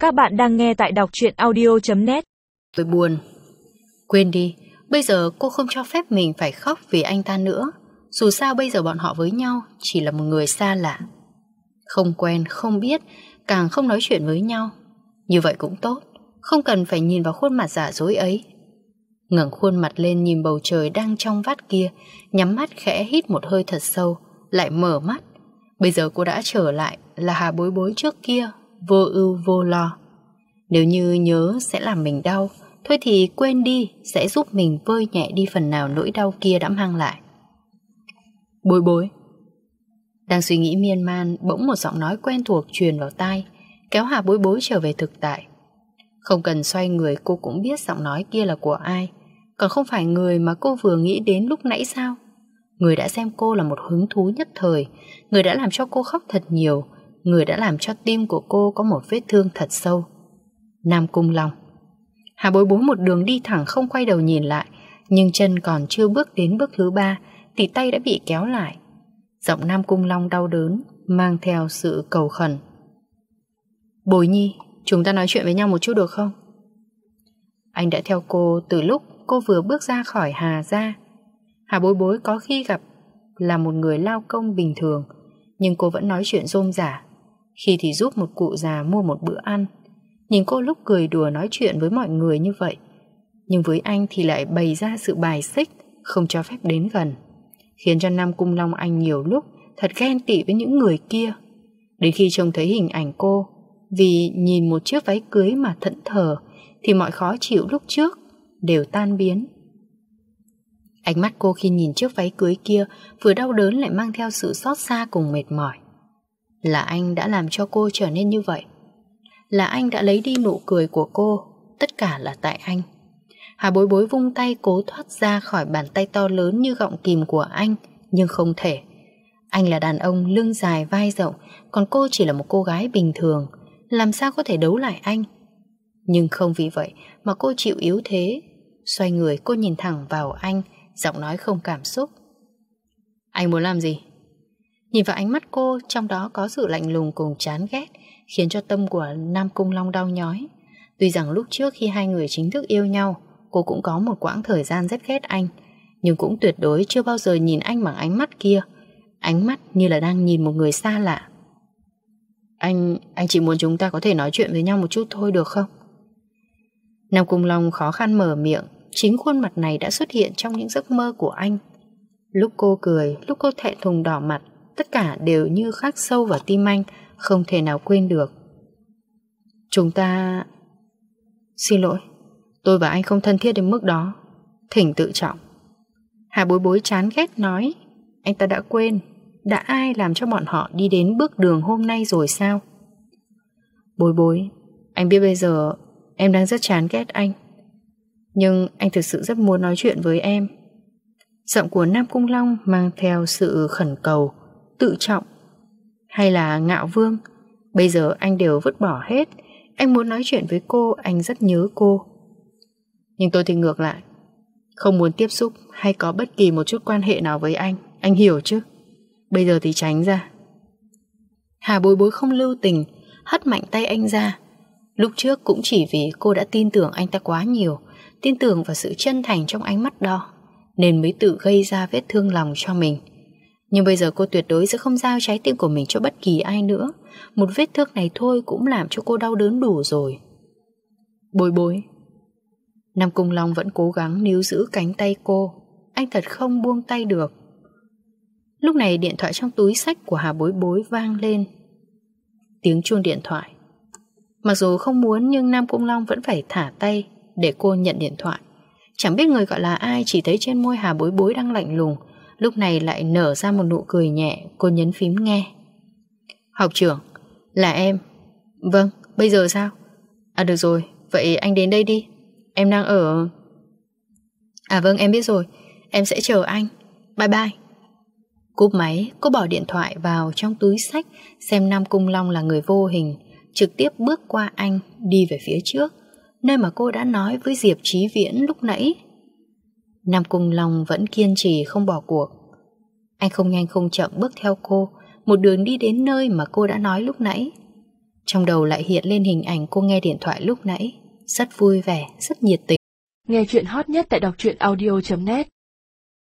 Các bạn đang nghe tại đọc truyện audio.net. Tôi buồn. Quên đi, bây giờ cô không cho phép mình phải khóc vì anh ta nữa. Dù sao bây giờ bọn họ với nhau chỉ là một người xa lạ, không quen, không biết, càng không nói chuyện với nhau. Như vậy cũng tốt, không cần phải nhìn vào khuôn mặt giả dối ấy. Ngẩng khuôn mặt lên nhìn bầu trời đang trong vắt kia, nhắm mắt khẽ hít một hơi thật sâu, lại mở mắt. Bây giờ cô đã trở lại là Hà Bối Bối trước kia, vô ưu vô lo. Nếu như nhớ sẽ làm mình đau, thôi thì quên đi, sẽ giúp mình vơi nhẹ đi phần nào nỗi đau kia đã mang lại. Bối Bối. Đang suy nghĩ miên man, bỗng một giọng nói quen thuộc truyền vào tai, kéo Hà Bối Bối trở về thực tại. Không cần xoay người cô cũng biết giọng nói kia là của ai. Còn không phải người mà cô vừa nghĩ đến lúc nãy sao? Người đã xem cô là một hứng thú nhất thời, người đã làm cho cô khóc thật nhiều, người đã làm cho tim của cô có một vết thương thật sâu. Nam Cung Long. Hà Bối Bối một đường đi thẳng không quay đầu nhìn lại, nhưng chân còn chưa bước đến bước thứ 3 thì tay đã bị kéo lại. Giọng Nam Cung Long đau đớn, mang theo sự cầu khẩn. Bối Nhi, chúng ta nói chuyện với nhau một chút được không? Anh đã theo cô từ lúc cô vừa bước ra khỏi Hà gia. Hà Bối Bối có khi gặp là một người lao công bình thường, nhưng cô vẫn nói chuyện rôm rả. Khi thì giúp một cụ già mua một bữa ăn, nhìn cô lúc cười đùa nói chuyện với mọi người như vậy, nhưng với anh thì lại bày ra sự bài xích, không cho phép đến gần, khiến cho Nam Cung Long anh nhiều lúc thật ghen tị với những người kia. Đến khi trông thấy hình ảnh cô vì nhìn một chiếc váy cưới mà thẫn thờ, thì mọi khó chịu lúc trước đều tan biến. Ánh mắt cô khi nhìn chiếc váy cưới kia vừa đau đớn lại mang theo sự xót xa cùng mệt mỏi. Là anh đã làm cho cô trở nên như vậy, là anh đã lấy đi nụ cười của cô, tất cả là tại anh. Hà Bối Bối vung tay cố thoát ra khỏi bàn tay to lớn như gọng kìm của anh, nhưng không thể. Anh là đàn ông lưng dài vai rộng, còn cô chỉ là một cô gái bình thường, làm sao có thể đấu lại anh. Nhưng không vì vậy mà cô chịu yếu thế. Xoay người cô nhìn thẳng vào anh, giọng nói không cảm xúc. Anh muốn làm gì? Nhìn vào ánh mắt cô, trong đó có sự lạnh lùng cùng chán ghét, khiến cho tâm của Nam Cung Long đau nhói. Tuy rằng lúc trước khi hai người chính thức yêu nhau, cô cũng có một quãng thời gian rất ghét anh, nhưng cũng tuyệt đối chưa bao giờ nhìn anh bằng ánh mắt kia. Ánh mắt như là đang nhìn một người xa lạ. Anh chỉ muốn chúng ta có thể nói chuyện với nhau một chút thôi được không? Nam Cung Long khó khăn mở miệng. Chính khuôn mặt này đã xuất hiện trong những giấc mơ của anh. Lúc cô cười, lúc cô thẹn thùng đỏ mặt, tất cả đều như khắc sâu vào tim anh, không thể nào quên được. Chúng ta... Xin lỗi, tôi và anh không thân thiết đến mức đó. Thỉnh tự trọng. Hà Bối Bối chán ghét nói. Anh ta đã quên, đã ai làm cho bọn họ đi đến bước đường hôm nay rồi sao? Bối Bối, anh biết bây giờ em đang rất chán ghét anh, nhưng anh thực sự rất muốn nói chuyện với em. Giọng của Nam Cung Long mang theo sự khẩn cầu, tự trọng hay là ngạo vương. Bây giờ anh đều vứt bỏ hết. Anh muốn nói chuyện với cô, anh rất nhớ cô. Nhưng tôi thì ngược lại, không muốn tiếp xúc hay có bất kỳ một chút quan hệ nào với anh hiểu chứ? Bây giờ thì tránh ra. Hà Bối Bối không lưu tình, hất mạnh tay anh ra. Lúc trước cũng chỉ vì cô đã tin tưởng anh ta quá nhiều, tin tưởng vào sự chân thành trong ánh mắt đó, nên mới tự gây ra vết thương lòng cho mình. Nhưng bây giờ cô tuyệt đối sẽ không giao trái tim của mình cho bất kỳ ai nữa. Một vết thương này thôi cũng làm cho cô đau đớn đủ rồi. Bối Bối. Nam Cung Long vẫn cố gắng níu giữ cánh tay cô. Anh thật không buông tay được. Lúc này điện thoại trong túi xách của Hà Bối Bối vang lên. Tiếng chuông điện thoại. Mặc dù không muốn nhưng Nam Cung Long vẫn phải thả tay để cô nhận điện thoại. Chẳng biết người gọi là ai, chỉ thấy trên môi Hà Bối Bối đang lạnh lùng, lúc này lại nở ra một nụ cười nhẹ. Cô nhấn phím nghe. Học trưởng, là em. Vâng, bây giờ sao? À được rồi, vậy anh đến đây đi. Em đang ở... À vâng, em biết rồi, em sẽ chờ anh. Bye bye. Cúp máy, cô bỏ điện thoại vào trong túi xách, xem Nam Cung Long là người vô hình, trực tiếp bước qua anh, đi về phía trước, nơi mà cô đã nói với Diệp Chí Viễn lúc nãy. Nam Cung Long vẫn kiên trì không bỏ cuộc. Anh không nhanh không chậm bước theo cô, một đường đi đến nơi mà cô đã nói lúc nãy. Trong đầu lại hiện lên hình ảnh cô nghe điện thoại lúc nãy. Rất vui vẻ, rất nhiệt tình. Nghe chuyện hot nhất tại đọc truyện audio.net